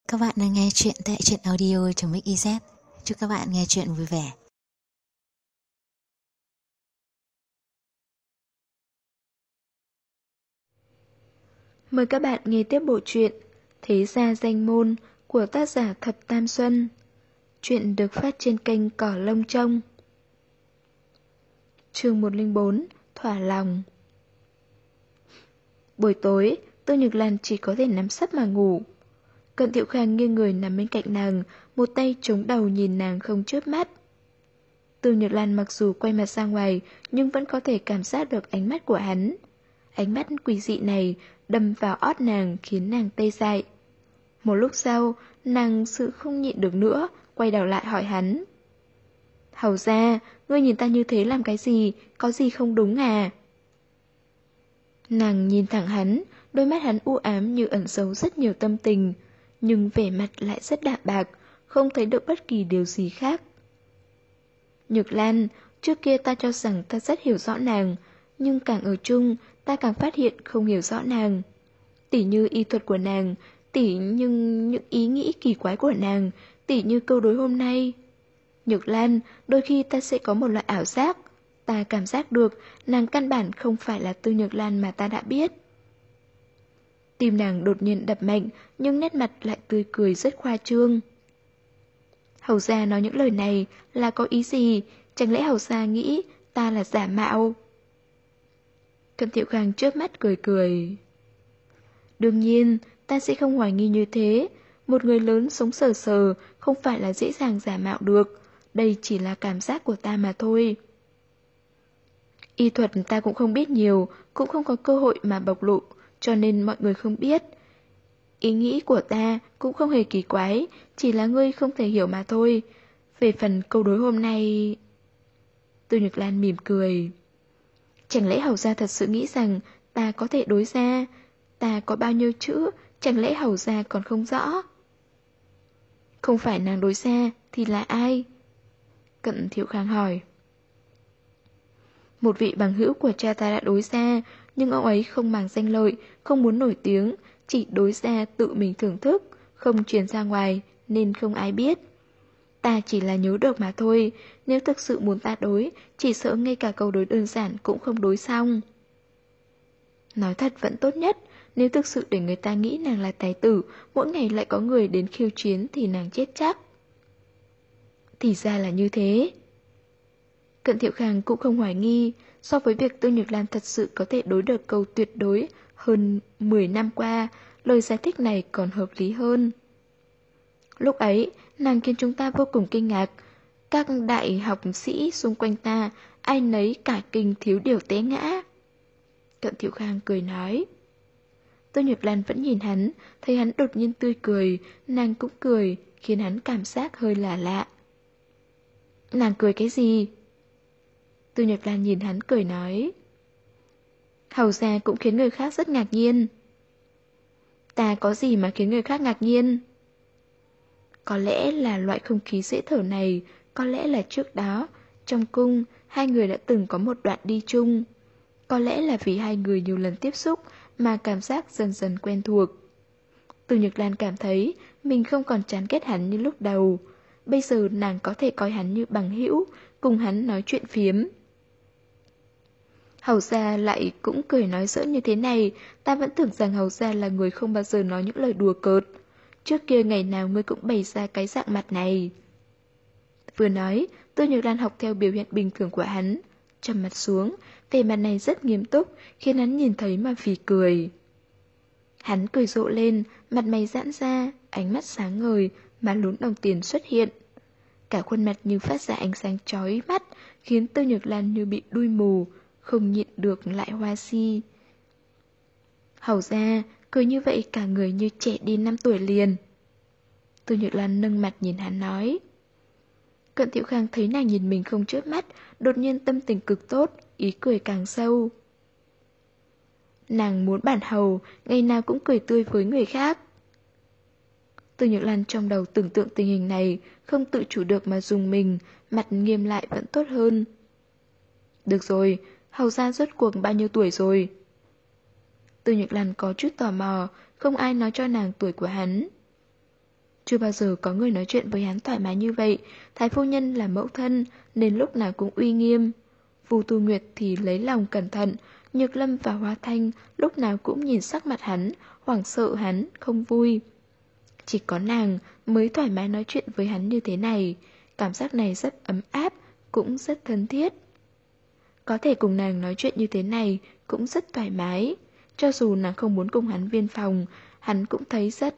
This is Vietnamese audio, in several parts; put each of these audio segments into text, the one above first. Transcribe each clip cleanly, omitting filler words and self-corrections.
Các bạn đang nghe chuyện tại truyện audio.mix.iz. Chúc các bạn nghe chuyện vui vẻ. Mời các bạn nghe tiếp bộ truyện Thế Gia Danh Môn của tác giả Thập Tam Xuân. Truyện được phát trên kênh Cỏ Lông Trông. Chương 104 Thỏa Lòng. Buổi tối, Tô Nhược Lan chỉ có thể nằm sấp mà ngủ. Cận Thiệu Khang nghiêng người nằm bên cạnh nàng, một tay chống đầu nhìn nàng không chớp mắt. Tô Nhược Lan mặc dù quay mặt ra ngoài, nhưng vẫn có thể cảm giác được ánh mắt của hắn. Ánh mắt quỷ dị này đâm vào ót nàng khiến nàng tê dại. Một lúc sau, nàng sự không nhịn được nữa, quay đầu lại hỏi hắn. Hầu ra, ngươi nhìn ta như thế làm cái gì, có gì không đúng à? Nàng nhìn thẳng hắn, đôi mắt hắn u ám như ẩn giấu rất nhiều tâm tình, nhưng vẻ mặt lại rất đạm bạc, không thấy được bất kỳ điều gì khác. Nhược Lan, trước kia ta cho rằng ta rất hiểu rõ nàng, nhưng càng ở chung, ta càng phát hiện không hiểu rõ nàng. Tỉ như y thuật của nàng, tỉ như những ý nghĩ kỳ quái của nàng, tỉ như câu đối hôm nay. Nhược Lan, đôi khi ta sẽ có một loại ảo giác. Ta cảm giác được nàng căn bản không phải là Tư Nhược Lan mà ta đã biết. Tim nàng đột nhiên đập mạnh, nhưng nét mặt lại tươi cười rất khoa trương. Hầu gia nói những lời này là có ý gì? Chẳng lẽ hầu gia nghĩ ta là giả mạo? Cận Thiệu Khang chớp mắt cười cười. Đương nhiên, ta sẽ không hoài nghi như thế. Một người lớn sống sờ sờ không phải là dễ dàng giả mạo được. Đây chỉ là cảm giác của ta mà thôi. Y thuật ta cũng không biết nhiều, cũng không có cơ hội mà bộc lộ, cho nên mọi người không biết. Ý nghĩ của ta cũng không hề kỳ quái, chỉ là ngươi không thể hiểu mà thôi. Về phần câu đối hôm nay... Tư Nhược Lan mỉm cười. Chẳng lẽ hầu gia thật sự nghĩ rằng ta có thể đối ra? Ta có bao nhiêu chữ, chẳng lẽ hầu gia còn không rõ? Không phải nàng đối ra thì là ai? Cận Thiệu Khang hỏi. Một vị bằng hữu của cha ta đã đối ra, nhưng ông ấy không màng danh lợi, không muốn nổi tiếng, chỉ đối ra tự mình thưởng thức, không truyền ra ngoài, nên không ai biết. Ta chỉ là nhớ được mà thôi, nếu thực sự muốn ta đối, chỉ sợ ngay cả câu đối đơn giản cũng không đối xong. Nói thật vẫn tốt nhất, nếu thực sự để người ta nghĩ nàng là tài tử, mỗi ngày lại có người đến khiêu chiến thì nàng chết chắc. Thì ra là như thế. Cận Thiệu Khang cũng không hoài nghi, so với việc Tư Nhược Lan thật sự có thể đối được câu tuyệt đối hơn 10 năm qua, lời giải thích này còn hợp lý hơn. Lúc ấy, nàng khiến chúng ta vô cùng kinh ngạc. Các đại học sĩ xung quanh ta, ai nấy cả kinh thiếu điều té ngã. Cận Thiệu Khang cười nói. Tô Nhược Lan vẫn nhìn hắn, thấy hắn đột nhiên tươi cười, nàng cũng cười, khiến hắn cảm giác hơi lạ lạ. Nàng cười cái gì? Tô Nhược Lan nhìn hắn cười nói. Hầu ra cũng khiến người khác rất ngạc nhiên. Ta có gì mà khiến người khác ngạc nhiên? Có lẽ là loại không khí dễ thở này, có lẽ là trước đó, trong cung, hai người đã từng có một đoạn đi chung. Có lẽ là vì hai người nhiều lần tiếp xúc mà cảm giác dần dần quen thuộc. Từ Nhược Lan cảm thấy mình không còn chán ghét hắn như lúc đầu. Bây giờ nàng có thể coi hắn như bằng hữu, cùng hắn nói chuyện phiếm. Hầu gia lại cũng cười nói giỡn như thế này, ta vẫn tưởng rằng hầu gia là người không bao giờ nói những lời đùa cợt. Trước kia ngày nào ngươi cũng bày ra cái dạng mặt này. Vừa nói, Tô Nhược Lan học theo biểu hiện bình thường của hắn. Trầm mặt xuống, vẻ mặt này rất nghiêm túc, khiến hắn nhìn thấy mà phì cười. Hắn cười rộ lên, mặt mày giãn ra, ánh mắt sáng ngời, má lún đồng tiền xuất hiện. Cả khuôn mặt như phát ra ánh sáng chói mắt, khiến Tô Nhược Lan như bị đuôi mù, không nhịn được lại hoa si. Hầu ra, cười như vậy cả người như trẻ đi 5 tuổi liền. Tô Nhược Lan nâng mặt nhìn hắn nói. Cận Thiệu Khang thấy nàng nhìn mình không chớp mắt, đột nhiên tâm tình cực tốt, ý cười càng sâu. Nàng muốn bản hầu, ngày nào cũng cười tươi với người khác. Tô Nhược Lan trong đầu tưởng tượng tình hình này, không tự chủ được mà dùng mình, mặt nghiêm lại vẫn tốt hơn. Được rồi, hầu ra rốt cuộc bao nhiêu tuổi rồi? Tô Nhược Lan có chút tò mò, không ai nói cho nàng tuổi của hắn. Chưa bao giờ có người nói chuyện với hắn thoải mái như vậy. Thái phu nhân là mẫu thân nên lúc nào cũng uy nghiêm. Vu Tu Nguyệt thì lấy lòng cẩn thận. Nhược Lâm và Hoa Thanh lúc nào cũng nhìn sắc mặt hắn, hoảng sợ hắn, không vui. Chỉ có nàng mới thoải mái nói chuyện với hắn như thế này. Cảm giác này rất ấm áp, cũng rất thân thiết. Có thể cùng nàng nói chuyện như thế này cũng rất thoải mái. Cho dù nàng không muốn cùng hắn viên phòng, hắn cũng thấy rất...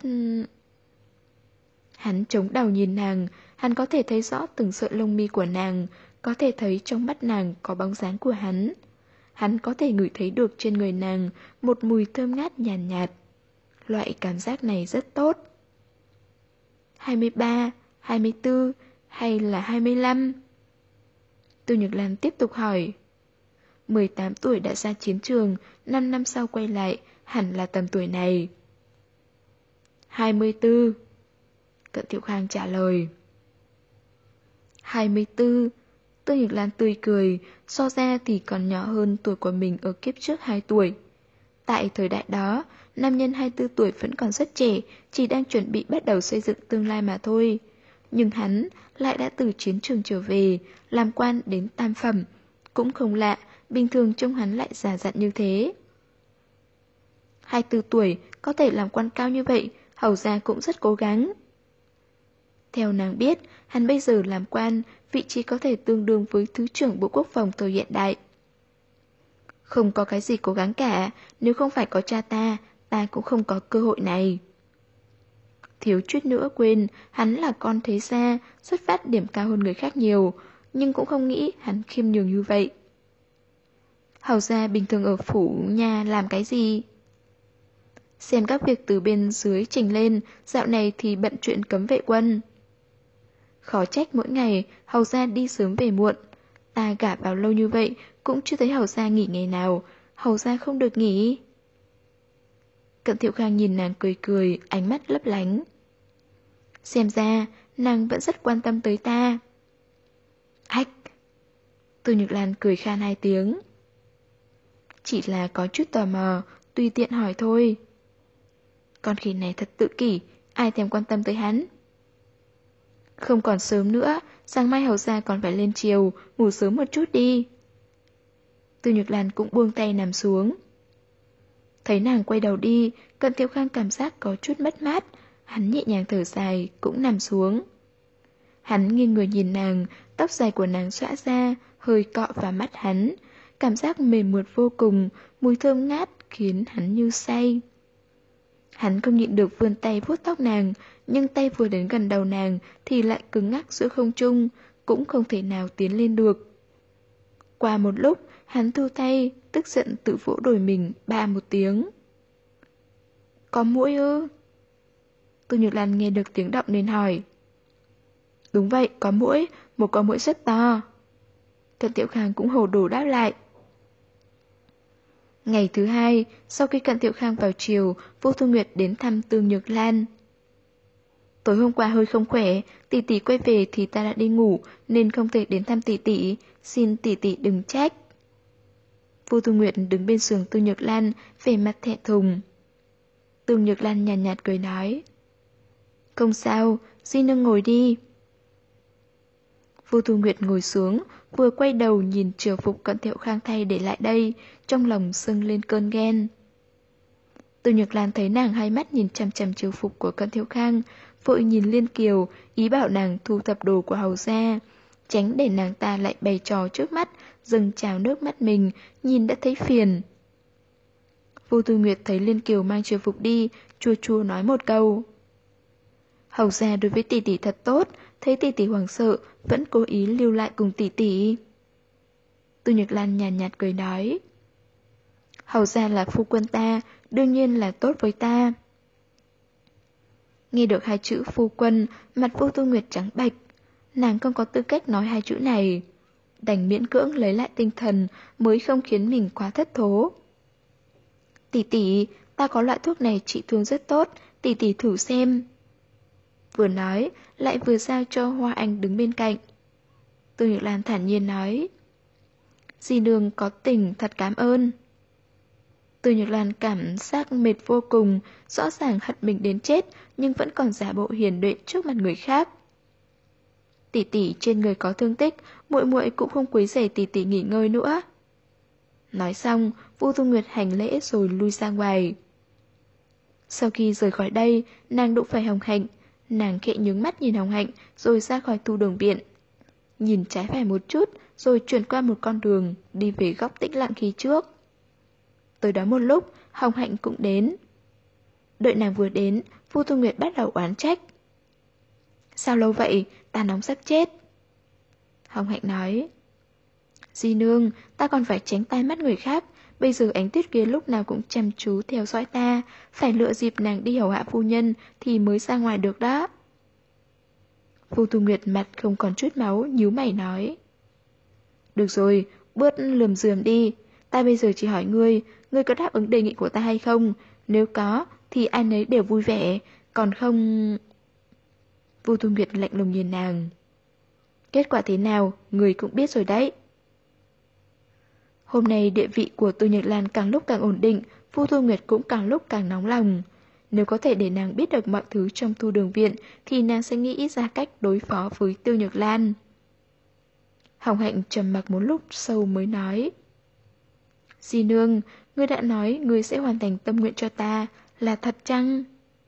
Hắn chống đầu nhìn nàng, hắn có thể thấy rõ từng sợi lông mi của nàng, có thể thấy trong mắt nàng có bóng dáng của hắn. Hắn có thể ngửi thấy được trên người nàng một mùi thơm ngát nhàn nhạt. Loại cảm giác này rất tốt. 23, 24 hay là 25? Tô Nhược Lan tiếp tục hỏi. 18 tuổi đã ra chiến trường, 5 năm sau quay lại, hẳn là tầm tuổi này. 24. Cận Thiệu Khang trả lời. 24. Tô Nhược Lan tươi cười, so ra thì còn nhỏ hơn tuổi của mình ở kiếp trước 2 tuổi. Tại thời đại đó, nam nhân 24 tuổi vẫn còn rất trẻ, chỉ đang chuẩn bị bắt đầu xây dựng tương lai mà thôi. Nhưng hắn lại đã từ chiến trường trở về, làm quan đến tam phẩm. Cũng không lạ, bình thường trông hắn lại già dặn như thế. 24 tuổi, có thể làm quan cao như vậy, hầu ra cũng rất cố gắng. Theo nàng biết, hắn bây giờ làm quan, vị trí có thể tương đương với Thứ trưởng Bộ Quốc phòng thời hiện đại. Không có cái gì cố gắng cả, nếu không phải có cha ta cũng không có cơ hội này. Thiếu chút nữa quên, hắn là con thế gia, xuất phát điểm cao hơn người khác nhiều, nhưng cũng không nghĩ hắn khiêm nhường như vậy. Hầu gia bình thường ở phủ nhà làm cái gì? Xem các việc từ bên dưới trình lên, dạo này thì bận chuyện cấm vệ quân. Khó trách mỗi ngày hầu gia đi sớm về muộn. Ta gả vào lâu như vậy cũng chưa thấy hầu gia nghỉ ngày nào. Hầu gia không được nghỉ. Cận Thiệu Khang nhìn nàng cười cười, ánh mắt lấp lánh. Xem ra nàng vẫn rất quan tâm tới ta. Ách! Tô Nhược Lan cười khan 2 tiếng. Chỉ là có chút tò mò, tùy tiện hỏi thôi. Con khỉ này thật tự kỷ, ai thèm quan tâm tới hắn. Không còn sớm nữa, sáng mai hầu gia còn phải lên chiều, ngủ sớm một chút đi. Tô Nhược Lan cũng buông tay nằm xuống. Thấy nàng quay đầu đi, Cận Thiệu Khang cảm giác có chút mất mát, hắn nhẹ nhàng thở dài, cũng nằm xuống. Hắn nghiêng người nhìn nàng, tóc dài của nàng xõa ra, hơi cọ vào mắt hắn, cảm giác mềm mượt vô cùng, mùi thơm ngát khiến hắn như say. Hắn không nhịn được vươn tay vuốt tóc nàng, nhưng tay vừa đến gần đầu nàng thì lại cứng ngắc giữa không trung, cũng không thể nào tiến lên được. Qua một lúc, hắn thu tay, tức giận tự vỗ đùi mình ba một tiếng. Có muỗi ư? Tô Nhược Lan nghe được tiếng động nên hỏi. Đúng vậy, có muỗi, một con muỗi rất to. Cận Thiệu Khang cũng hồ đồ đáp lại. Ngày thứ 2, sau khi Cận Thiệu Khang vào chiều, Vô Thu Nguyệt đến thăm Tương Nhược Lan. Tối hôm qua hơi không khỏe, tỷ tỷ quay về thì ta đã đi ngủ nên không thể đến thăm tỷ tỷ, xin tỷ tỷ đừng trách. Vô Thu Nguyệt đứng bên giường Tương Nhược Lan, vẻ mặt thẹn thùng. Tương Nhược Lan nhàn nhạt cười nói. Không sao, di nương ngồi đi. Vô Thu Nguyệt ngồi xuống, vừa quay đầu nhìn triều phục Cận Thiệu Khang thay để lại đây, trong lòng dâng lên cơn ghen. Tương Nhược Lan thấy nàng hai mắt nhìn chằm chằm triều phục của Cận Thiệu Khang, vội nhìn Liên Kiều, ý bảo nàng thu thập đồ của hầu gia, tránh để nàng ta lại bày trò trước mắt, dâng trào nước mắt mình, nhìn đã thấy phiền. Vô Thu Nguyệt thấy Liên Kiều mang triều phục đi, chua chua nói một câu. Hầu gia đối với tỷ tỷ thật tốt, thấy tỷ tỷ hoảng sợ, vẫn cố ý lưu lại cùng tỷ tỷ. Tô Nhược Lan nhàn nhạt cười nói. Hầu gia là phu quân ta, đương nhiên là tốt với ta. Nghe được 2 chữ phu quân, mặt Vô Thu Nguyệt trắng bạch. Nàng không có tư cách nói 2 chữ này. Đành miễn cưỡng lấy lại tinh thần mới không khiến mình quá thất thố. Tỷ tỷ, ta có loại thuốc này trị thương rất tốt, tỷ tỷ thử xem. Vừa nói, lại vừa giao cho Hoa Anh đứng bên cạnh. Tô Nhược Lan thản nhiên nói. Dì nương có tình, thật cảm ơn. Từ Nhược Lan cảm giác mệt vô cùng, rõ ràng hận mình đến chết, nhưng vẫn còn giả bộ hiền đệ trước mặt người khác. Tỷ tỷ trên người có thương tích, muội muội cũng không quấy rầy tỷ tỷ nghỉ ngơi nữa. Nói xong, Vu Thu Nguyệt hành lễ rồi lui ra ngoài. Sau khi rời khỏi đây, nàng đụng phải Hồng Hạnh. Nàng khẽ nhướng mắt nhìn Hồng Hạnh rồi ra khỏi Thu Đường viện. Nhìn trái phải một chút rồi chuyển qua một con đường, đi về góc tĩnh lặng khi trước. Tới đó một lúc, Hồng Hạnh cũng đến. Đợi nàng vừa đến, Vu Thu Nguyệt bắt đầu oán trách. Sao lâu vậy, ta nóng sắp chết. Hồng Hạnh nói. Di nương, ta còn phải tránh tai mắt người khác. Bây giờ ánh tuyết kia lúc nào cũng chăm chú theo dõi ta. Phải lựa dịp nàng đi hầu hạ phu nhân thì mới ra ngoài được đó. Vu Thu Nguyệt mặt không còn chút máu, nhíu mày nói. Được rồi, bớt lườm rườm đi. Ta bây giờ chỉ hỏi ngươi có đáp ứng đề nghị của ta hay không? Nếu có, thì ai nấy đều vui vẻ. Còn không... Vu Thu Nguyệt lạnh lùng nhìn nàng. Kết quả thế nào, người cũng biết rồi đấy. Hôm nay địa vị của Từ Nhược Lan càng lúc càng ổn định, Vu Thu Nguyệt cũng càng lúc càng nóng lòng. Nếu có thể để nàng biết được mọi thứ trong Thu Đường viện, thì nàng sẽ nghĩ ra cách đối phó với Từ Nhược Lan. Hồng Hạnh trầm mặc một lúc sâu mới nói. Di nương, ngươi đã nói ngươi sẽ hoàn thành tâm nguyện cho ta, là thật chăng?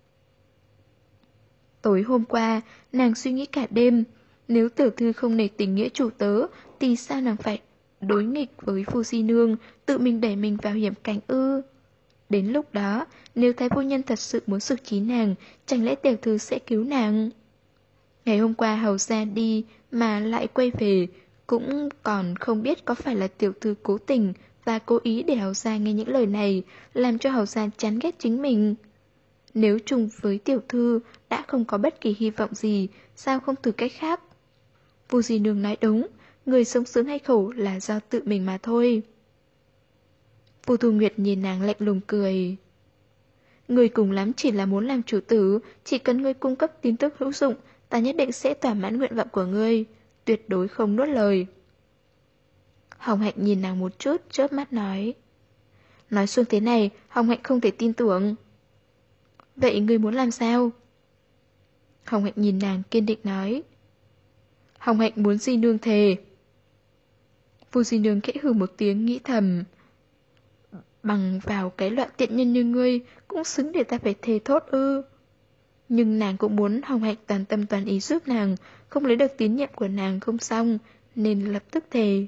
Tối hôm qua, nàng suy nghĩ cả đêm. Nếu tiểu thư không nể tình nghĩa chủ tớ, thì sao nàng phải đối nghịch với Phu Di nương, tự mình đẩy mình vào hiểm cảnh ư? Đến lúc đó, nếu Thái phu nhân thật sự muốn xử trí nàng, chẳng lẽ tiểu thư sẽ cứu nàng? Ngày hôm qua hầu gia đi mà lại quay về, cũng còn không biết có phải là tiểu thư cố tình và cố ý để hầu gia nghe những lời này, làm cho hầu gia chán ghét chính mình. Nếu chung với tiểu thư đã không có bất kỳ hy vọng gì, sao không thử cách khác? Vu Di nương nói đúng, người sống sướng hay khổ là do tự mình mà thôi. Vu Thu Nguyệt nhìn nàng lạnh lùng cười. Người cùng lắm chỉ là muốn làm chủ tử, chỉ cần ngươi cung cấp tin tức hữu dụng, ta nhất định sẽ thỏa mãn nguyện vọng của ngươi, tuyệt đối không nuốt lời. Hồng Hạnh nhìn nàng một chút, chớp mắt nói. Nói xuông thế này, Hồng Hạnh không thể tin tưởng. Vậy ngươi muốn làm sao? Hồng Hạnh nhìn nàng kiên định nói. Hồng Hạnh muốn Di nương thề. Vu Di nương khẽ hừ một tiếng nghĩ thầm. Bằng vào cái loại tiện nhân như ngươi cũng xứng để ta phải thề thốt ư. Nhưng nàng cũng muốn Hồng Hạnh toàn tâm toàn ý giúp nàng, không lấy được tín nhiệm của nàng không xong, nên lập tức thề.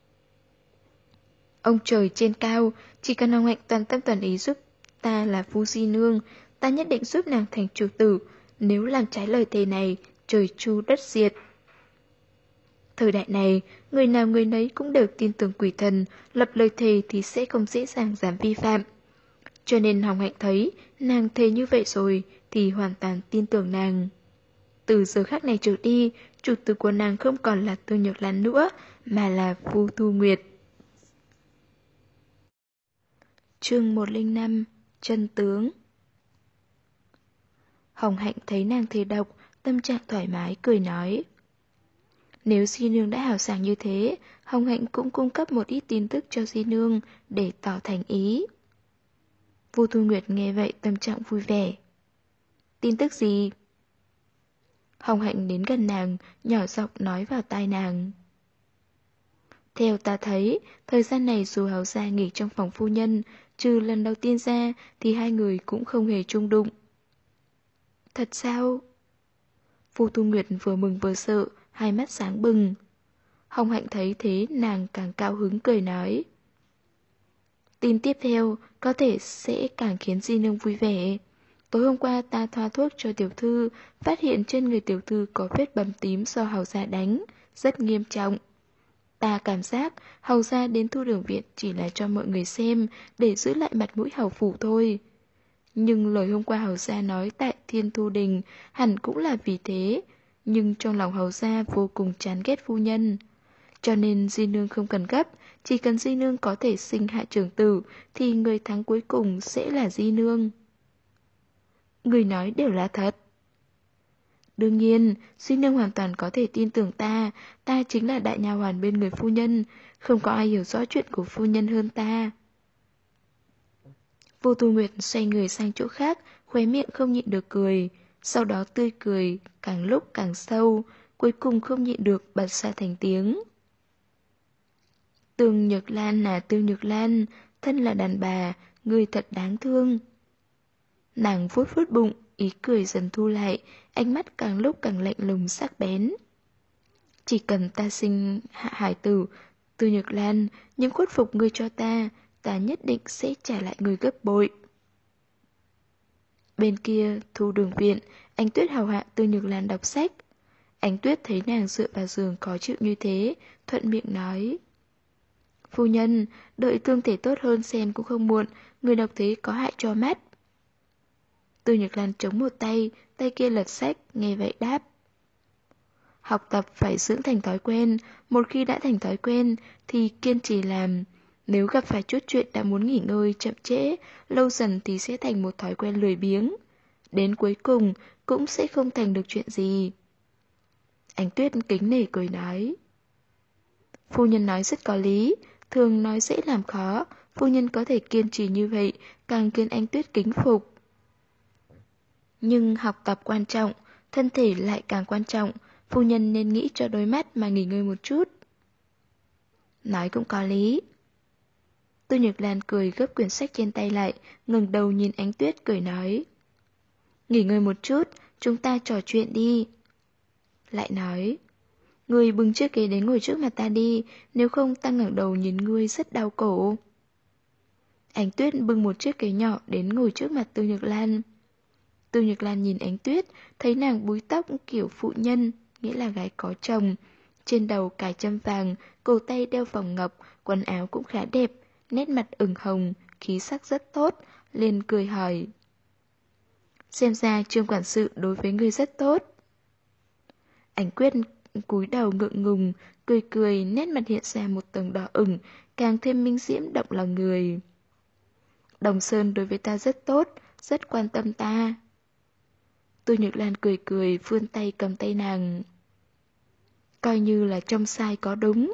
Ông trời trên cao, chỉ cần Hồng Hạnh toàn tâm toàn ý giúp ta là Vu Di nương, ta nhất định giúp nàng thành chủ tử. Nếu làm trái lời thề này, trời chu đất diệt. Thời đại này, người nào người nấy cũng đều tin tưởng quỷ thần, lập lời thề thì sẽ không dễ dàng dám vi phạm. Cho nên Hồng Hạnh thấy nàng thề như vậy rồi thì hoàn toàn tin tưởng nàng. Từ giờ khắc này trở đi, chủ tử của nàng không còn là Từ Nhược Lan nữa, mà là Vu Thu Nguyệt. Chương 105: Chân tướng. Hồng Hạnh thấy nàng thề độc, tâm trạng thoải mái cười nói. Nếu Di nương đã hào sảng như thế, Hồng Hạnh cũng cung cấp một ít tin tức cho Di nương để tỏ thành ý. Vu Thu Nguyệt nghe vậy tâm trạng vui vẻ. Tin tức gì? Hồng Hạnh đến gần nàng, nhỏ giọng nói vào tai nàng. Theo ta thấy, thời gian này dù hầu gia nghỉ trong phòng phu nhân, trừ lần đầu tiên ra thì hai người cũng không hề chung đụng. Thật sao? Vu Thu Nguyệt vừa mừng vừa sợ, hai mắt sáng bừng. Hồng Hạnh thấy thế nàng càng cao hứng cười nói. Tin tiếp theo có thể sẽ càng khiến Di nương vui vẻ. Tối hôm qua ta thoa thuốc cho tiểu thư, phát hiện trên người tiểu thư có vết bầm tím do hầu gia đánh, rất nghiêm trọng. Ta cảm giác hầu gia đến Thu Đường viện chỉ là cho mọi người xem, để giữ lại mặt mũi hầu phủ thôi. Nhưng lời hôm qua hầu gia nói tại Thiên Thu Đình hẳn cũng là vì thế, nhưng trong lòng hầu gia vô cùng chán ghét phu nhân. Cho nên Di nương không cần gấp, chỉ cần Di nương có thể sinh hạ trưởng tử thì người thắng cuối cùng sẽ là Di nương. Người nói đều là thật. Đương nhiên, Di nương hoàn toàn có thể tin tưởng ta, ta chính là đại nha hoàn bên người phu nhân, không có ai hiểu rõ chuyện của phu nhân hơn ta. Vô Thu Nguyệt xoay người sang chỗ khác, khóe miệng không nhịn được cười. Sau đó tươi cười, càng lúc càng sâu, cuối cùng không nhịn được bật ra thành tiếng. Tương Nhược Lan là Tương Nhược Lan, thân là đàn bà, người thật đáng thương. Nàng vuốt vuốt bụng, ý cười dần thu lại, ánh mắt càng lúc càng lạnh lùng sắc bén. Chỉ cần ta sinh hạ hải tử, Tương Nhược Lan, những khuất phục ngươi cho ta, ta nhất định sẽ trả lại người gấp bội. Bên kia, Thu Đường viện, Ánh Tuyết hầu hạ Tương Nhược Lan đọc sách. Ánh Tuyết thấy nàng dựa vào giường khó chịu như thế, thuận miệng nói. Phu nhân, đợi thương thể tốt hơn xem cũng không muộn, người đọc thế có hại cho mắt. Tương Nhược Lan chống một tay, tay kia lật sách, nghe vậy đáp. Học tập phải dưỡng thành thói quen, một khi đã thành thói quen thì kiên trì làm. Nếu gặp phải chút chuyện đã muốn nghỉ ngơi chậm trễ, lâu dần thì sẽ thành một thói quen lười biếng. Đến cuối cùng cũng sẽ không thành được chuyện gì. Ánh Tuyết kính nể cười nói. Phu nhân nói rất có lý, thường nói dễ làm khó, phu nhân có thể kiên trì như vậy, càng khiến Ánh Tuyết kính phục. Nhưng học tập quan trọng, thân thể lại càng quan trọng, phu nhân nên nghĩ cho đôi mắt mà nghỉ ngơi một chút. Nói cũng có lý. Tư Nhược Lan cười gấp quyển sách trên tay lại, ngẩng đầu nhìn Ánh Tuyết cười nói. Nghỉ ngơi một chút, chúng ta trò chuyện đi. Lại nói, ngươi bưng chiếc ghế đến ngồi trước mặt ta đi, nếu không ta ngẩng đầu nhìn ngươi rất đau cổ. Ánh Tuyết bưng một chiếc ghế nhỏ đến ngồi trước mặt Tư Nhược Lan. Tư Nhược Lan nhìn Ánh Tuyết, thấy nàng búi tóc kiểu phụ nhân, nghĩa là gái có chồng. Trên đầu cài châm vàng, cổ tay đeo vòng ngọc, quần áo cũng khá đẹp, nét mặt ửng hồng, khí sắc rất tốt, liền cười hỏi. Xem ra Trương quản sự đối với ngươi rất tốt. Ánh Quyết cúi đầu ngượng ngùng, cười cười, nét mặt hiện ra một tầng đỏ ửng, càng thêm minh diễm động lòng người. Đồng Sơn đối với ta rất tốt, rất quan tâm ta. Tư Nhược Lan cười cười, vươn tay cầm tay nàng. Coi như là trong sai có đúng.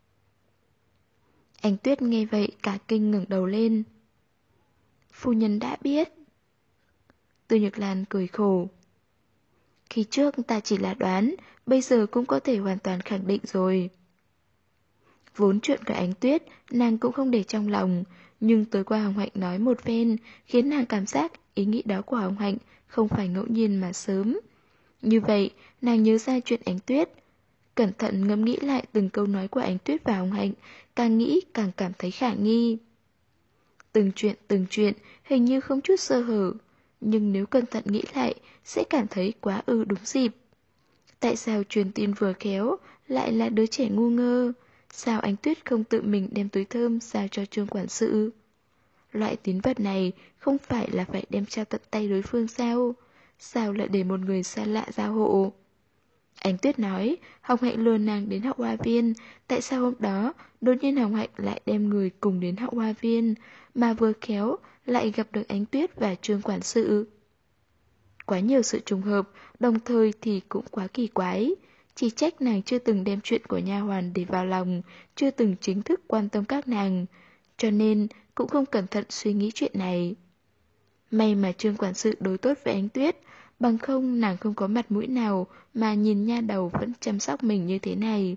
Ánh Tuyết nghe vậy cả kinh ngẩng đầu lên. Phu nhân đã biết. Tư Nhược Lan cười khổ. Khi trước ta chỉ là đoán, bây giờ cũng có thể hoàn toàn khẳng định rồi. Vốn chuyện của Ánh Tuyết, nàng cũng không để trong lòng, nhưng tối qua Hồng Hạnh nói một phen, khiến nàng cảm giác ý nghĩ đó của Hồng Hạnh không phải ngẫu nhiên mà sớm. Như vậy, nàng nhớ ra chuyện Ánh Tuyết. Cẩn thận ngẫm nghĩ lại từng câu nói của Ánh Tuyết và Hồng Hạnh, càng nghĩ càng cảm thấy khả nghi. Từng chuyện, hình như không chút sơ hở, nhưng nếu cẩn thận nghĩ lại, sẽ cảm thấy quá đúng dịp. Tại sao truyền tin vừa khéo lại là đứa trẻ ngu ngơ? Sao Ánh Tuyết không tự mình đem túi thơm giao cho Trương quản sự? Loại tín vật này không phải là phải đem trao tận tay đối phương sao? Sao lại để một người xa lạ giao hộ? Ánh Tuyết nói, Hồng Hạnh lừa nàng đến Hậu Hoa Viên, tại sao hôm đó đột nhiên Hồng Hạnh lại đem người cùng đến Hậu Hoa Viên, mà vừa khéo lại gặp được Ánh Tuyết và Trương quản sự? Quá nhiều sự trùng hợp, đồng thời thì cũng quá kỳ quái. Chỉ trách nàng chưa từng đem chuyện của nha hoàn để vào lòng, chưa từng chính thức quan tâm các nàng, cho nên cũng không cẩn thận suy nghĩ chuyện này. May mà Trương quản sự đối tốt với Ánh Tuyết, bằng không nàng không có mặt mũi nào mà nhìn nha đầu vẫn chăm sóc mình như thế này.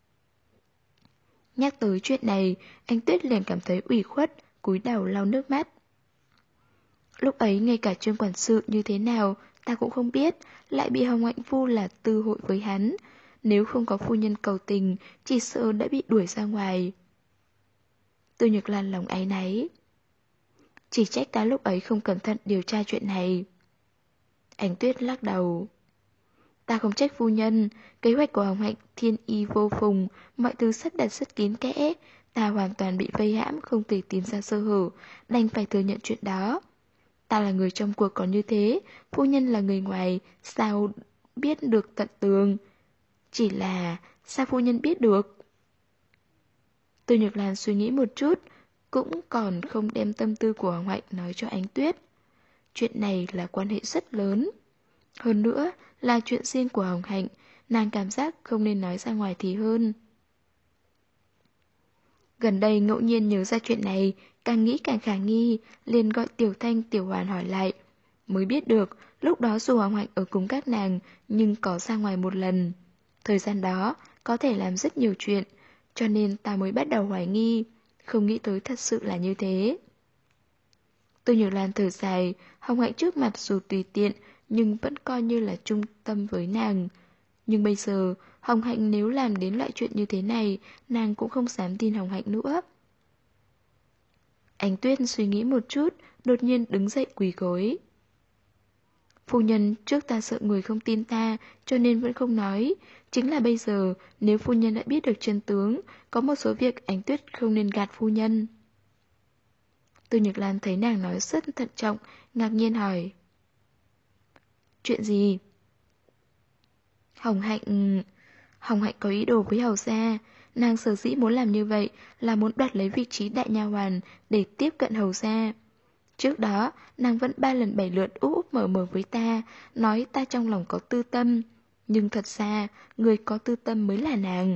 Nhắc tới chuyện này, Ánh Tuyết liền cảm thấy ủy khuất, cúi đầu lau nước mắt. Lúc ấy ngay cả Trương quản sự như thế nào ta cũng không biết, lại bị Hồng Hạnh vu là tư hội với hắn. Nếu không có phu nhân cầu tình, chỉ sợ đã bị đuổi ra ngoài. Tư Nhược Lan lòng áy náy. Chỉ trách ta lúc ấy không cẩn thận điều tra chuyện này. Ánh Tuyết lắc đầu. Ta không trách phu nhân, kế hoạch của Hồng Hạnh thiên y vô phùng, mọi thứ sắp đặt rất kín kẽ. Ta hoàn toàn bị vây hãm, không thể tìm ra sơ hở, đành phải thừa nhận chuyện đó. Ta là người trong cuộc còn như thế, phu nhân là người ngoài, sao biết được tận tường? Chỉ là, sao phu nhân biết được? Tư Nhược Lan suy nghĩ một chút, cũng còn không đem tâm tư của Hồng Hạnh nói cho Ánh Tuyết. Chuyện này là quan hệ rất lớn. Hơn nữa, là chuyện riêng của Hồng Hạnh, nàng cảm giác không nên nói ra ngoài thì hơn. Gần đây ngẫu nhiên nhớ ra chuyện này, Càng nghĩ càng khả nghi, liền gọi Tiểu Thanh Tiểu Hoàn hỏi lại. Mới biết được, lúc đó dù Hồng Hạnh ở cùng các nàng, nhưng có ra ngoài một lần. Thời gian đó, có thể làm rất nhiều chuyện, cho nên ta mới bắt đầu hoài nghi, không nghĩ tới thật sự là như thế. Tôi Nhược Lan thở dài, Hồng Hạnh trước mặt dù tùy tiện, nhưng vẫn coi như là trung tâm với nàng. Nhưng bây giờ, Hồng Hạnh nếu làm đến loại chuyện như thế này, nàng cũng không dám tin Hồng Hạnh nữa. Ánh Tuyết suy nghĩ một chút, đột nhiên đứng dậy quỳ gối. Phu nhân, trước ta sợ người không tin ta, cho nên vẫn không nói. Chính là bây giờ, nếu phu nhân đã biết được chân tướng, có một số việc Ánh Tuyết không nên gạt phu nhân. Từ Nhược Lan thấy nàng nói rất thận trọng, ngạc nhiên hỏi. Chuyện gì? Hồng Hạnh có ý đồ với Hầu gia. Nàng sở dĩ muốn làm như vậy là muốn đoạt lấy vị trí đại nha hoàn để tiếp cận Hầu gia. Trước đó, nàng vẫn 3 lần 7 lượt úp mở với ta, nói ta trong lòng có tư tâm. Nhưng thật ra, người có tư tâm mới là nàng.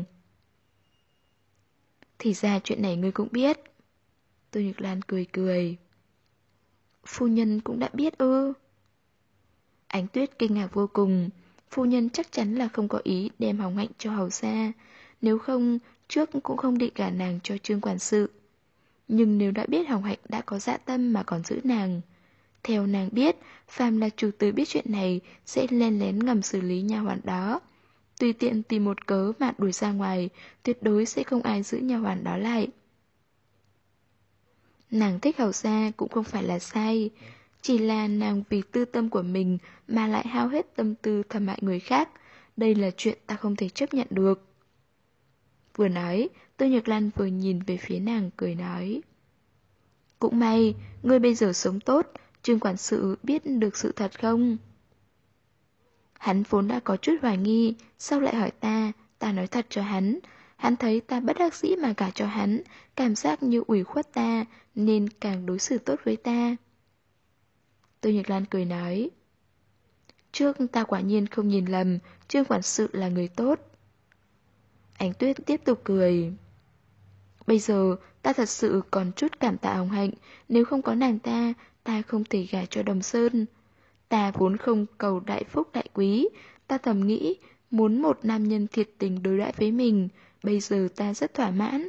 Thì ra chuyện này ngươi cũng biết. Tô Nhược Lan cười cười. Phu nhân cũng đã biết ư? Ánh Tuyết kinh ngạc vô cùng. Phu nhân chắc chắn là không có ý đem Hồng Hạnh cho Hầu gia. Nếu không, trước cũng không định gả nàng cho Trương quản sự. Nhưng nếu đã biết Hồng Hạnh đã có dạ tâm mà còn giữ nàng, theo nàng biết, phàm là chủ tử biết chuyện này sẽ len lén ngầm xử lý nha hoàn đó. Tùy tiện tìm một cớ mà đuổi ra ngoài, tuyệt đối sẽ không ai giữ nha hoàn đó lại. Nàng thích Hầu gia cũng không phải là sai, chỉ là nàng vì tư tâm của mình mà lại hao hết tâm tư thầm hại người khác. Đây là chuyện ta không thể chấp nhận được. Vừa nói, Tô Nhược Lan vừa nhìn về phía nàng cười nói. Cũng may, ngươi bây giờ sống tốt, Trương quản sự biết được sự thật không? Hắn vốn đã có chút hoài nghi, sau lại hỏi ta nói thật cho hắn. Hắn thấy ta bất đắc dĩ mà gả cho hắn, cảm giác như ủy khuất ta, nên càng đối xử tốt với ta. Tô Nhược Lan cười nói. Trước ta quả nhiên không nhìn lầm, Trương quản sự là người tốt. Ánh Tuyết tiếp tục cười. Bây giờ, ta thật sự còn chút cảm tạ Hồng Hạnh, nếu không có nàng ta không thể gả cho Đồng Sơn. Ta vốn không cầu đại phúc đại quý, ta thầm nghĩ, muốn một nam nhân thiệt tình đối đãi với mình, bây giờ ta rất thỏa mãn.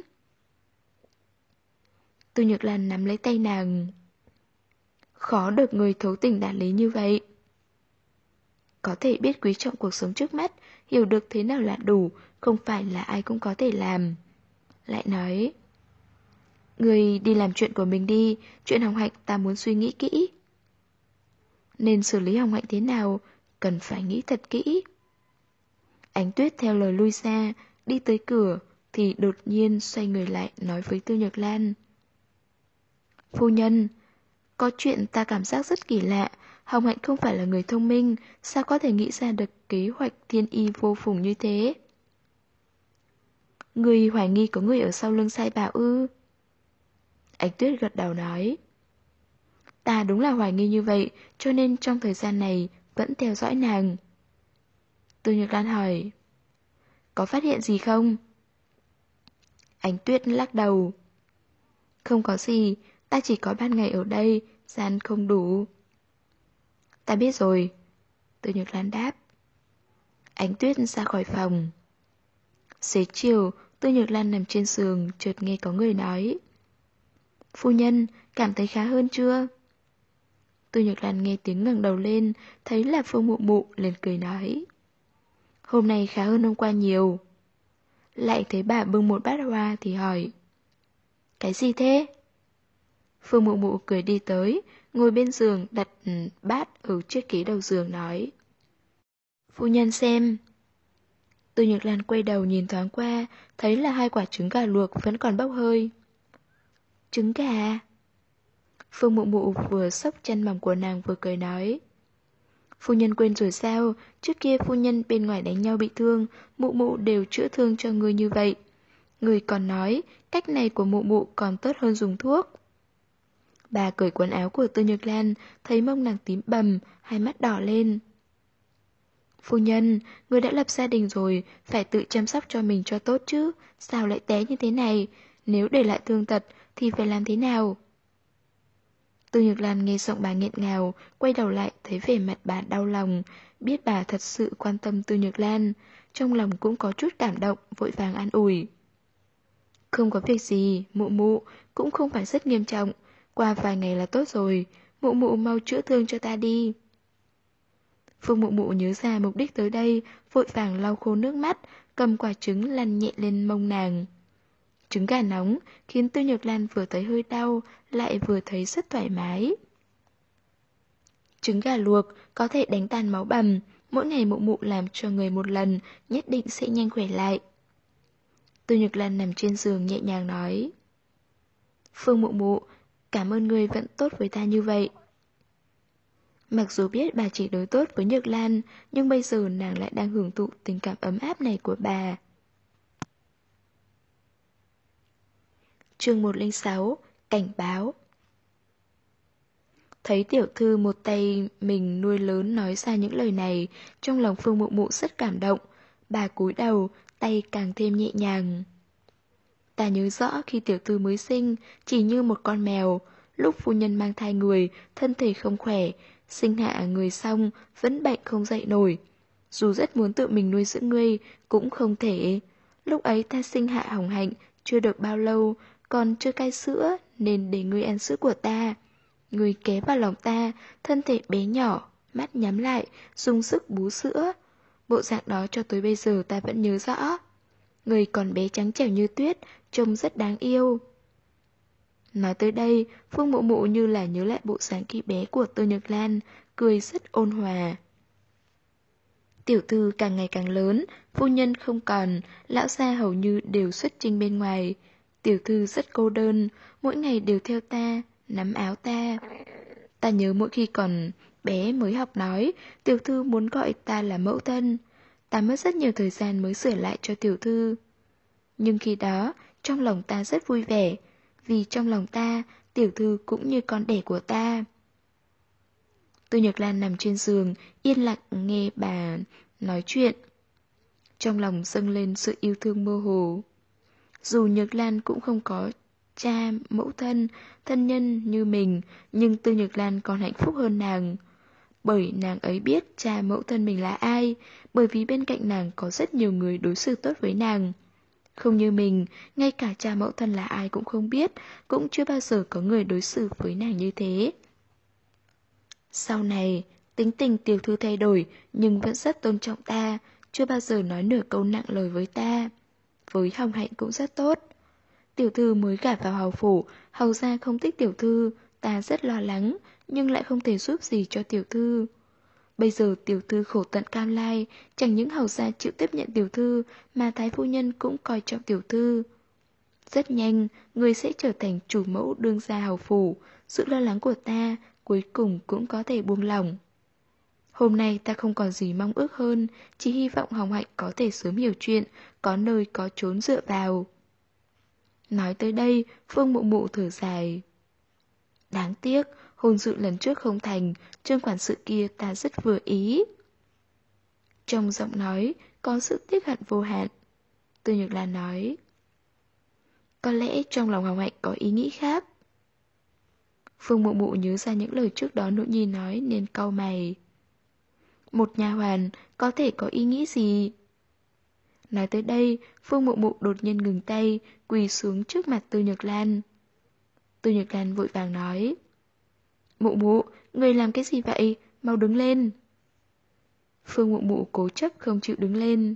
Tô Nhược Lan nắm lấy tay nàng. Khó được người thấu tình đạt lý như vậy. Có thể biết quý trọng cuộc sống trước mắt, hiểu được thế nào là đủ, không phải là ai cũng có thể làm. Lại nói, người đi làm chuyện của mình đi, chuyện Hồng Hạnh ta muốn suy nghĩ kỹ. Nên xử lý Hồng Hạnh thế nào, cần phải nghĩ thật kỹ. Ánh Tuyết theo lời lui ra, đi tới cửa, thì đột nhiên xoay người lại nói với Tư Nhược Lan. Phu nhân, có chuyện ta cảm giác rất kỳ lạ, Hồng Hạnh không phải là người thông minh, sao có thể nghĩ ra được kế hoạch thiên y vô phùng như thế? Người hoài nghi có người ở sau lưng sai bảo ư? Ánh Tuyết gật đầu nói. Ta đúng là hoài nghi như vậy, cho nên trong thời gian này vẫn theo dõi nàng. Tư Nhược Lan hỏi. Có phát hiện gì không? Ánh Tuyết lắc đầu. Không có gì, ta chỉ có ban ngày ở đây, gian không đủ. Ta biết rồi. Tư Nhược Lan đáp. Ánh Tuyết ra khỏi phòng. Xế chiều, Tư Nhược Lan nằm trên giường, chợt nghe có người nói. Phu nhân, cảm thấy khá hơn chưa? Tư Nhược Lan nghe tiếng ngẩng đầu lên, thấy là Phương Mụ Mụ, liền cười nói. Hôm nay khá hơn hôm qua nhiều. Lại thấy bà bưng một bát hoa thì hỏi. Cái gì thế? Phương Mụ Mụ cười đi tới, ngồi bên giường đặt bát ở chiếc ghế đầu giường nói. Phu nhân xem. Tư Nhược Lan quay đầu nhìn thoáng qua, thấy là 2 quả trứng gà luộc vẫn còn bốc hơi. Trứng gà? Phương Mụ Mụ vừa xốc chân mỏng của nàng vừa cười nói. Phu nhân quên rồi sao, trước kia phu nhân bên ngoài đánh nhau bị thương, Mụ Mụ đều chữa thương cho người như vậy. Người còn nói, cách này của Mụ Mụ còn tốt hơn dùng thuốc. Bà cởi quần áo của Tư Nhược Lan, thấy mông nàng tím bầm, hai mắt đỏ lên. Phu nhân, người đã lập gia đình rồi, phải tự chăm sóc cho mình cho tốt chứ, sao lại té như thế này, nếu để lại thương tật thì phải làm thế nào? Từ Nhược Lan nghe giọng bà nghẹn ngào, quay đầu lại thấy vẻ mặt bà đau lòng, biết bà thật sự quan tâm Từ Nhược Lan, trong lòng cũng có chút cảm động, vội vàng an ủi. Không có việc gì, mụ mụ, cũng không phải rất nghiêm trọng, qua vài ngày là tốt rồi, mụ mụ mau chữa thương cho ta đi. Phương mụ mụ nhớ ra mục đích tới đây, vội vàng lau khô nước mắt, cầm quả trứng lăn nhẹ lên mông nàng. Trứng gà nóng khiến Tư Nhược Lan vừa thấy hơi đau, lại vừa thấy rất thoải mái. Trứng gà luộc có thể đánh tan máu bầm, mỗi ngày mụ mụ làm cho người một lần, nhất định sẽ nhanh khỏe lại. Tư Nhược Lan nằm trên giường nhẹ nhàng nói. Phương mụ mụ, cảm ơn người vẫn tốt với ta như vậy. Mặc dù biết bà chỉ đối tốt với Nhược Lan, nhưng bây giờ nàng lại đang hưởng thụ tình cảm ấm áp này của bà. Chương 106, Cảnh báo. Thấy tiểu thư một tay mình nuôi lớn nói ra những lời này, trong lòng Phương mụ mụ rất cảm động. Bà cúi đầu, tay càng thêm nhẹ nhàng. Ta nhớ rõ khi tiểu thư mới sinh, chỉ như một con mèo. Lúc phu nhân mang thai người, thân thể không khỏe, sinh hạ người xong, vẫn bệnh không dậy nổi. Dù rất muốn tự mình nuôi dưỡng ngươi, cũng không thể. Lúc ấy ta sinh hạ Hồng Hạnh, chưa được bao lâu, còn chưa cai sữa, nên để ngươi ăn sữa của ta. Ngươi ghé vào lòng ta, thân thể bé nhỏ, mắt nhắm lại, dùng sức bú sữa. Bộ dạng đó cho tới bây giờ ta vẫn nhớ rõ. Người còn bé trắng trẻo như tuyết, trông rất đáng yêu. Nói tới đây, Phương mụ mụ như là nhớ lại bộ dáng khi bé của Tư Nhược Lan, cười rất ôn hòa. Tiểu thư càng ngày càng lớn, phu nhân không còn, lão gia hầu như đều xuất chinh bên ngoài. Tiểu thư rất cô đơn, mỗi ngày đều theo ta, nắm áo ta. Ta nhớ mỗi khi còn bé mới học nói, tiểu thư muốn gọi ta là mẫu thân. Ta mất rất nhiều thời gian mới sửa lại cho tiểu thư. Nhưng khi đó, trong lòng ta rất vui vẻ, vì trong lòng ta, tiểu thư cũng như con đẻ của ta. Tư Nhược Lan nằm trên giường, yên lặng nghe bà nói chuyện. Trong lòng dâng lên sự yêu thương mơ hồ. Dù Nhược Lan cũng không có cha, mẫu thân, thân nhân như mình, nhưng Tư Nhược Lan còn hạnh phúc hơn nàng. Bởi nàng ấy biết cha mẫu thân mình là ai, bởi vì bên cạnh nàng có rất nhiều người đối xử tốt với nàng. Không như mình, ngay cả cha mẫu thân là ai cũng không biết, cũng chưa bao giờ có người đối xử với nàng như thế. Sau này, tính tình tiểu thư thay đổi nhưng vẫn rất tôn trọng ta, chưa bao giờ nói nửa câu nặng lời với ta. Với Hồng Hạnh cũng rất tốt. Tiểu thư mới gả vào hầu phủ, hầu gia không thích tiểu thư, ta rất lo lắng, nhưng lại không thể giúp gì cho tiểu thư. Bây giờ tiểu thư khổ tận cam lai, chẳng những hầu gia chịu tiếp nhận tiểu thư, mà thái phu nhân cũng coi trọng tiểu thư. Rất nhanh, người sẽ trở thành chủ mẫu đương gia hầu phủ, sự lo lắng của ta cuối cùng cũng có thể buông lỏng. Hôm nay ta không còn gì mong ước hơn, chỉ hy vọng Hồng Hạnh có thể sớm hiểu chuyện, có nơi có trốn dựa vào. Nói tới đây, Phương mụ mụ thở dài. Đáng tiếc, hôn sự lần trước không thành, Trương quản sự kia ta rất vừa ý. Trong giọng nói, có sự tiếc hận vô hạn. Tư Nhược Lan nói. Có lẽ trong lòng Hồng Hạnh có ý nghĩ khác. Phương mụ mụ nhớ ra những lời trước đó nữ nhi nói nên cau mày. Một nha hoàn có thể có ý nghĩ gì? Nói tới đây, Phương mụ mụ đột nhiên ngừng tay, quỳ xuống trước mặt Tư Nhược Lan. Tư Nhược Lan vội vàng nói. Mụ mụ, người làm cái gì vậy? Mau đứng lên. Phương mụ mụ cố chấp không chịu đứng lên.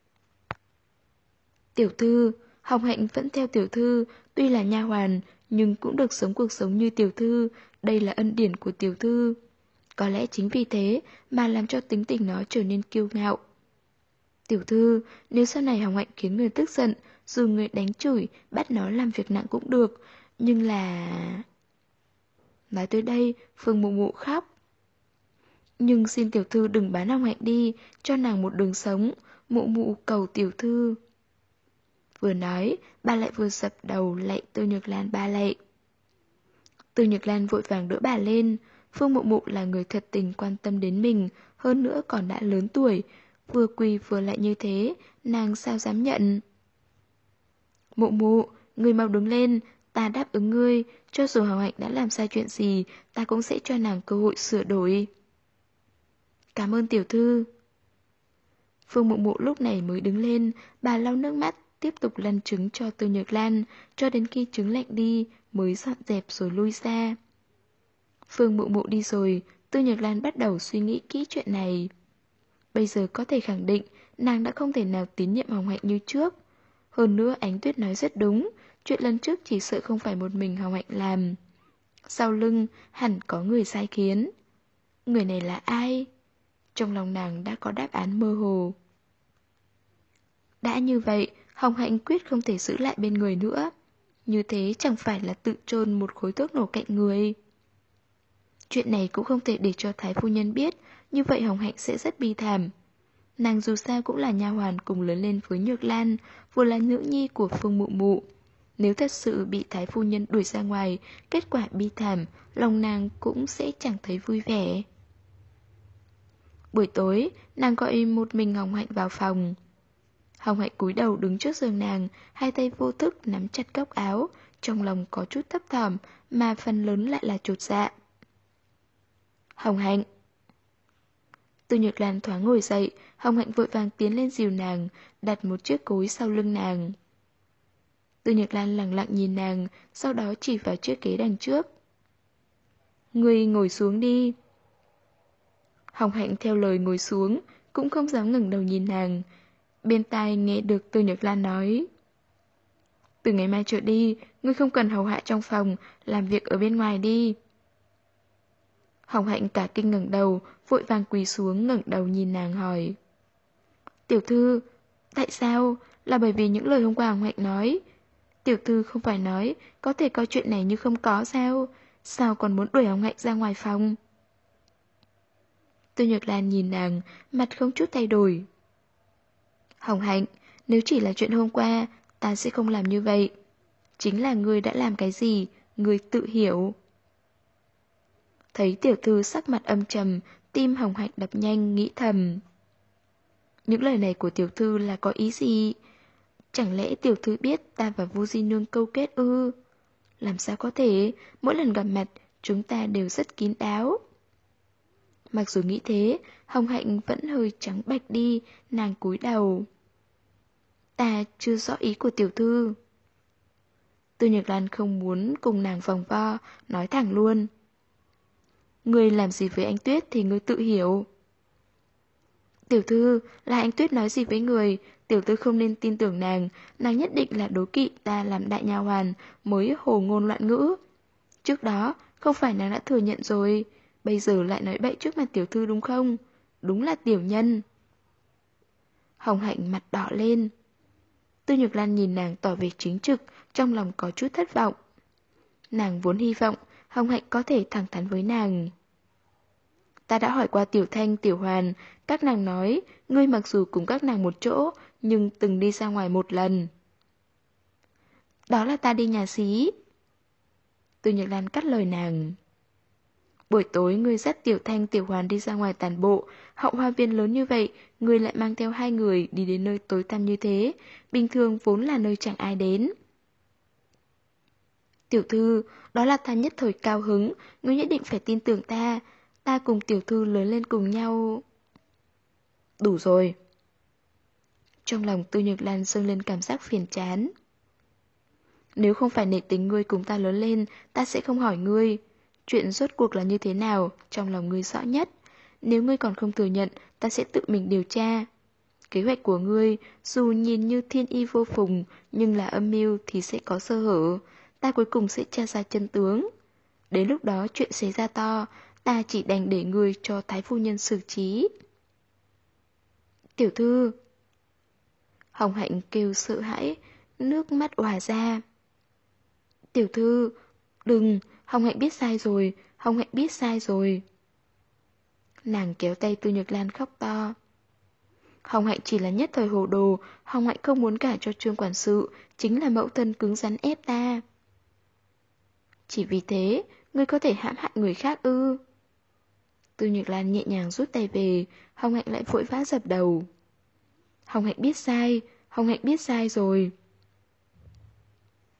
Tiểu thư, Hồng Hạnh vẫn theo tiểu thư, tuy là nha hoàn, nhưng cũng được sống cuộc sống như tiểu thư, đây là ân điển của tiểu thư. Có lẽ chính vì thế mà làm cho tính tình nó trở nên kiêu ngạo. Tiểu thư, nếu sau này Hồng Hạnh khiến người tức giận, dù người đánh chửi, bắt nó làm việc nặng cũng được, nhưng là... Nói tới đây, Phương mụ mụ khóc. Nhưng xin tiểu thư đừng bán Hồng Hạnh đi, cho nàng một đường sống, mụ mụ cầu tiểu thư. Vừa nói, bà lại vừa dập đầu lạy Tư Nhược Lan ba lạy. Tư Nhược Lan vội vàng đỡ bà lên. Phương mụ mụ là người thật tình quan tâm đến mình, hơn nữa còn đã lớn tuổi, vừa quỳ vừa lạy như thế, nàng sao dám nhận. Mụ mụ, người mau đứng lên, Ta đáp ứng ngươi, cho dù Hồng Hạnh đã làm sai chuyện gì, ta cũng sẽ cho nàng cơ hội sửa đổi. Cảm ơn tiểu thư. Phương Mụ Mụ lúc này mới đứng lên, bà lau nước mắt, tiếp tục lăn trứng cho Tư Nhược Lan, cho đến khi trứng lạnh đi, mới dọn dẹp rồi lui ra. Phương Mụ Mụ đi rồi, Tư Nhược Lan bắt đầu suy nghĩ kỹ chuyện này. Bây giờ có thể khẳng định, nàng đã không thể nào tín nhiệm Hồng Hạnh như trước. Hơn nữa Ánh Tuyết nói rất đúng, chuyện lần trước chỉ sợ không phải một mình Hồng Hạnh làm. Sau lưng hẳn có người sai khiến. Người này là ai? Trong lòng nàng đã có đáp án mơ hồ. Đã như vậy, Hồng Hạnh quyết không thể giữ lại bên người nữa. Như thế chẳng phải là tự chôn một khối thuốc nổ cạnh người. Chuyện này cũng không thể để cho Thái phu nhân biết, như vậy Hồng Hạnh sẽ rất bi thảm. Nàng dù sao cũng là nha hoàn cùng lớn lên với Nhược Lan, vừa là nữ nhi của Phương Mụ Mụ. Nếu thật sự bị Thái phu nhân đuổi ra ngoài, kết quả bi thảm, lòng nàng cũng sẽ chẳng thấy vui vẻ. Buổi tối, nàng gọi một mình Hồng Hạnh vào phòng. Hồng Hạnh cúi đầu đứng trước giường nàng, hai tay vô thức nắm chặt góc áo, trong lòng có chút thấp thỏm, mà phần lớn lại là chột dạ. Hồng Hạnh. Tư Nhược Lan thoáng ngồi dậy, Hồng Hạnh vội vàng tiến lên dìu nàng, đặt một chiếc gối sau lưng nàng. Tư Nhược Lan lặng lặng nhìn nàng, sau đó chỉ vào chiếc ghế đằng trước. Ngươi ngồi xuống đi. Hồng Hạnh theo lời ngồi xuống, cũng không dám ngẩng đầu nhìn nàng. Bên tai nghe được Tư Nhược Lan nói. Từ ngày mai trở đi, ngươi không cần hầu hạ trong phòng, làm việc ở bên ngoài đi. Hồng Hạnh cả kinh ngẩng đầu, vội vàng quỳ xuống ngẩng đầu nhìn nàng hỏi. Tiểu thư, tại sao? Là bởi vì những lời hôm qua Hồng Hạnh nói. Tiểu thư không phải nói có thể coi chuyện này như không có sao? Sao còn muốn đuổi Hồng Hạnh ra ngoài phòng? Tư Nhược Lan nhìn nàng, mặt không chút thay đổi. Hồng Hạnh, nếu chỉ là chuyện hôm qua, ta sẽ không làm như vậy. Chính là ngươi đã làm cái gì, ngươi tự hiểu. Thấy tiểu thư sắc mặt âm trầm, tim Hồng Hạnh đập nhanh nghĩ thầm. Những lời này của tiểu thư là có ý gì? Chẳng lẽ tiểu thư biết ta và Vu Di Nương câu kết ư? Làm sao có thể, mỗi lần gặp mặt, chúng ta đều rất kín đáo. Mặc dù nghĩ thế, Hồng Hạnh vẫn hơi trắng bạch đi, nàng cúi đầu. Ta chưa rõ ý của tiểu thư. Tư Nhược Lan không muốn cùng nàng vòng vo, nói thẳng luôn. Ngươi làm gì với anh Tuyết thì ngươi tự hiểu. Tiểu thư, là anh Tuyết nói gì với người, tiểu thư không nên tin tưởng nàng, nàng nhất định là đố kỵ ta làm đại nha hoàn, mới hồ ngôn loạn ngữ. Trước đó, không phải nàng đã thừa nhận rồi, bây giờ lại nói bậy trước mặt tiểu thư đúng không? Đúng là tiểu nhân. Hồng Hạnh mặt đỏ lên. Tư Nhược Lan nhìn nàng tỏ vẻ chính trực, trong lòng có chút thất vọng. Nàng vốn hy vọng Hồng Hạnh có thể thẳng thắn với nàng. Ta đã hỏi qua Tiểu Thanh, Tiểu Hoàn, các nàng nói, ngươi mặc dù cùng các nàng một chỗ, nhưng từng đi ra ngoài một lần. Đó là ta đi nhà xí. Tư Nhược Lan cắt lời nàng. Buổi tối ngươi dắt Tiểu Thanh, Tiểu Hoàn đi ra ngoài tản bộ, hậu hoa viên lớn như vậy, ngươi lại mang theo hai người đi đến nơi tối tăm như thế, bình thường vốn là nơi chẳng ai đến. Tiểu thư, đó là ta nhất thời cao hứng, ngươi nhất định phải tin tưởng ta. Ta cùng tiểu thư lớn lên cùng nhau. Đủ rồi. Trong lòng Tư Nhược Lan dâng lên cảm giác phiền chán. Nếu không phải nể tình ngươi cùng ta lớn lên, ta sẽ không hỏi ngươi. Chuyện rốt cuộc là như thế nào, trong lòng ngươi rõ nhất. Nếu ngươi còn không thừa nhận, ta sẽ tự mình điều tra. Kế hoạch của ngươi, dù nhìn như thiên y vô phùng, nhưng là âm mưu thì sẽ có sơ hở. Ta cuối cùng sẽ tra ra chân tướng. Đến lúc đó chuyện xảy ra to, ta chỉ đành để ngươi cho Thái phu nhân xử trí. Tiểu thư. Hồng Hạnh kêu sợ hãi, nước mắt òa ra. Tiểu thư, đừng, Hồng Hạnh biết sai rồi, Hồng Hạnh biết sai rồi. Nàng kéo tay Tư Nhược Lan khóc to. Hồng Hạnh chỉ là nhất thời hồ đồ, Hồng Hạnh không muốn gả cho Trương quản sự, chính là mẫu thân cứng rắn ép ta. Chỉ vì thế, ngươi có thể hãm hại người khác ư? Tư Nhược Lan nhẹ nhàng rút tay về, Hồng Hạnh lại vội vã dập đầu. Hồng Hạnh biết sai, Hồng Hạnh biết sai rồi.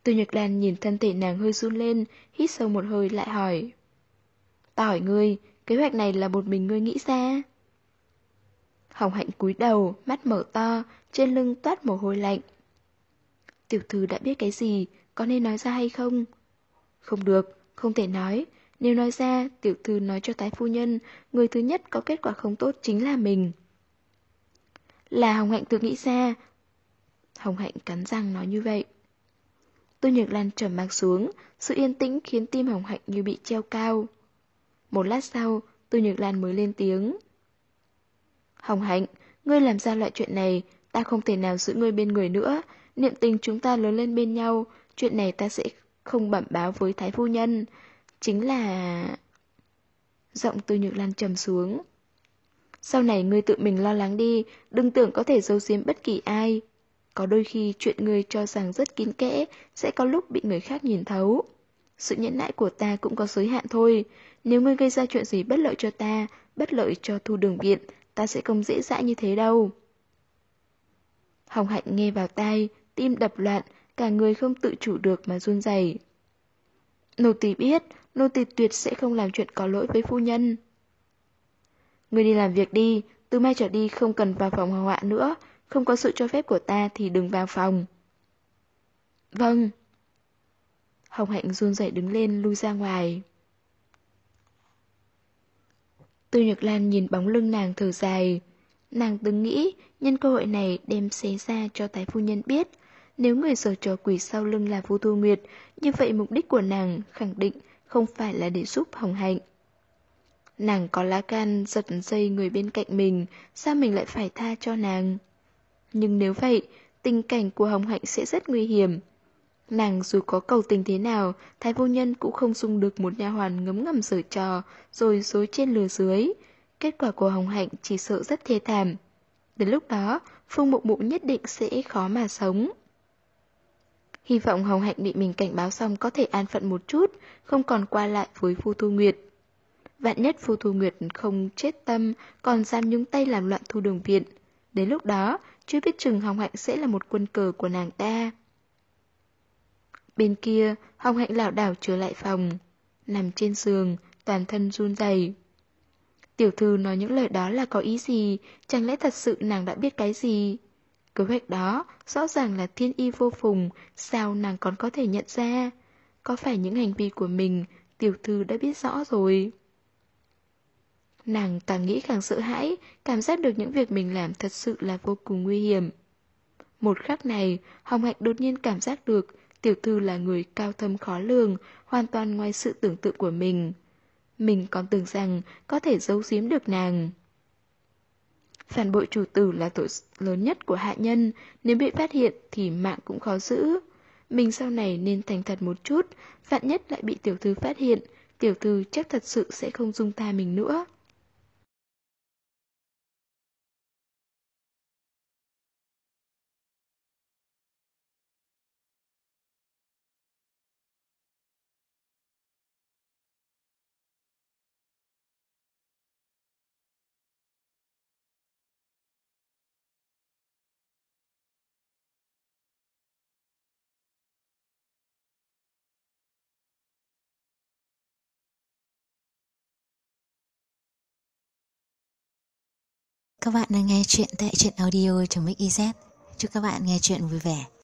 Từ Nhược Lan nhìn thân thể nàng hơi run lên, hít sâu một hơi lại hỏi. Ta hỏi ngươi, kế hoạch này là một mình ngươi nghĩ ra? Hồng Hạnh cúi đầu, mắt mở to, trên lưng toát mồ hôi lạnh. Tiểu thư đã biết cái gì, có nên nói ra hay không? Không được, không thể nói. Nếu nói ra, tiểu thư nói cho Thái phu nhân, người thứ nhất có kết quả không tốt chính là mình. Là Hồng Hạnh tự nghĩ ra. Hồng Hạnh cắn răng nói như vậy. Tô Nhược Lan trầm mặc xuống, sự yên tĩnh khiến tim Hồng Hạnh như bị treo cao. Một lát sau, Tô Nhược Lan mới lên tiếng. Hồng Hạnh, ngươi làm ra loại chuyện này, ta không thể nào giữ ngươi bên người nữa. Niệm tình chúng ta lớn lên bên nhau, chuyện này ta sẽ không bẩm báo với Thái phu nhân. Chính là... Giọng Tô Nhược Lan trầm xuống. Sau này ngươi tự mình lo lắng đi, đừng tưởng có thể giấu giếm bất kỳ ai. Có đôi khi chuyện ngươi cho rằng rất kín kẽ, sẽ có lúc bị người khác nhìn thấu. Sự nhẫn nại của ta cũng có giới hạn thôi. Nếu ngươi gây ra chuyện gì bất lợi cho ta, bất lợi cho Thu Đường Viện, ta sẽ không dễ dãi như thế đâu. Hồng Hạnh nghe vào tai, tim đập loạn, cả người không tự chủ được mà run rẩy. Nô tỳ biết, nô tỳ tuyệt sẽ không làm chuyện có lỗi với phu nhân. Ngươi đi làm việc đi, từ mai trở đi không cần vào phòng hầu hạ nữa, không có sự cho phép của ta thì đừng vào phòng. Vâng. Hồng Hạnh run rẩy đứng lên lui ra ngoài. Từ Nhược Lan nhìn bóng lưng nàng thở dài. Nàng từng nghĩ nhân cơ hội này đem xé ra cho Thái phu nhân biết. Nếu người giở trò quỷ sau lưng là Vu Thu Nguyệt, như vậy mục đích của nàng khẳng định không phải là để giúp Hồng Hạnh. Nàng có lá gan giật dây người bên cạnh mình, sao mình lại phải tha cho nàng? Nhưng nếu vậy, tình cảnh của Hồng Hạnh sẽ rất nguy hiểm. Nàng dù có cầu tình thế nào, Thái phu nhân cũng không dung được một nha hoàn ngấm ngầm giở trò, rồi dối trên lừa dưới. Kết quả của Hồng Hạnh chỉ sợ rất thê thảm. Đến lúc đó, Phương Mụ Mụ nhất định sẽ khó mà sống. Hy vọng Hồng Hạnh bị mình cảnh báo xong có thể an phận một chút, không còn qua lại với Vu Thu Nguyệt. Vạn nhất Vu Thu Nguyệt không chết tâm, còn dám nhúng tay làm loạn Thu Đường Viện. Đến lúc đó, chưa biết chừng Hồng Hạnh sẽ là một quân cờ của nàng ta. Bên kia, Hồng Hạnh lảo đảo trở lại phòng. Nằm trên giường, toàn thân run rẩy. Tiểu thư nói những lời đó là có ý gì? Chẳng lẽ thật sự nàng đã biết cái gì? Kế hoạch đó rõ ràng là thiên y vô phùng, sao nàng còn có thể nhận ra? Có phải những hành vi của mình tiểu thư đã biết rõ rồi? Nàng càng nghĩ càng sợ hãi, cảm giác được những việc mình làm thật sự là vô cùng nguy hiểm. Một khắc này, Hồng Hạnh đột nhiên cảm giác được tiểu thư là người cao thâm khó lường, hoàn toàn ngoài sự tưởng tượng của mình. Mình còn tưởng rằng có thể giấu giếm được nàng. Phản bội chủ tử là tội lớn nhất của hạ nhân, nếu bị phát hiện thì mạng cũng khó giữ. Mình sau này nên thành thật một chút, vạn nhất lại bị tiểu thư phát hiện, tiểu thư chắc thật sự sẽ không dung tha mình nữa. Các bạn đang nghe chuyện tại truyện audio.mix.iz. Chúc các bạn nghe chuyện vui vẻ.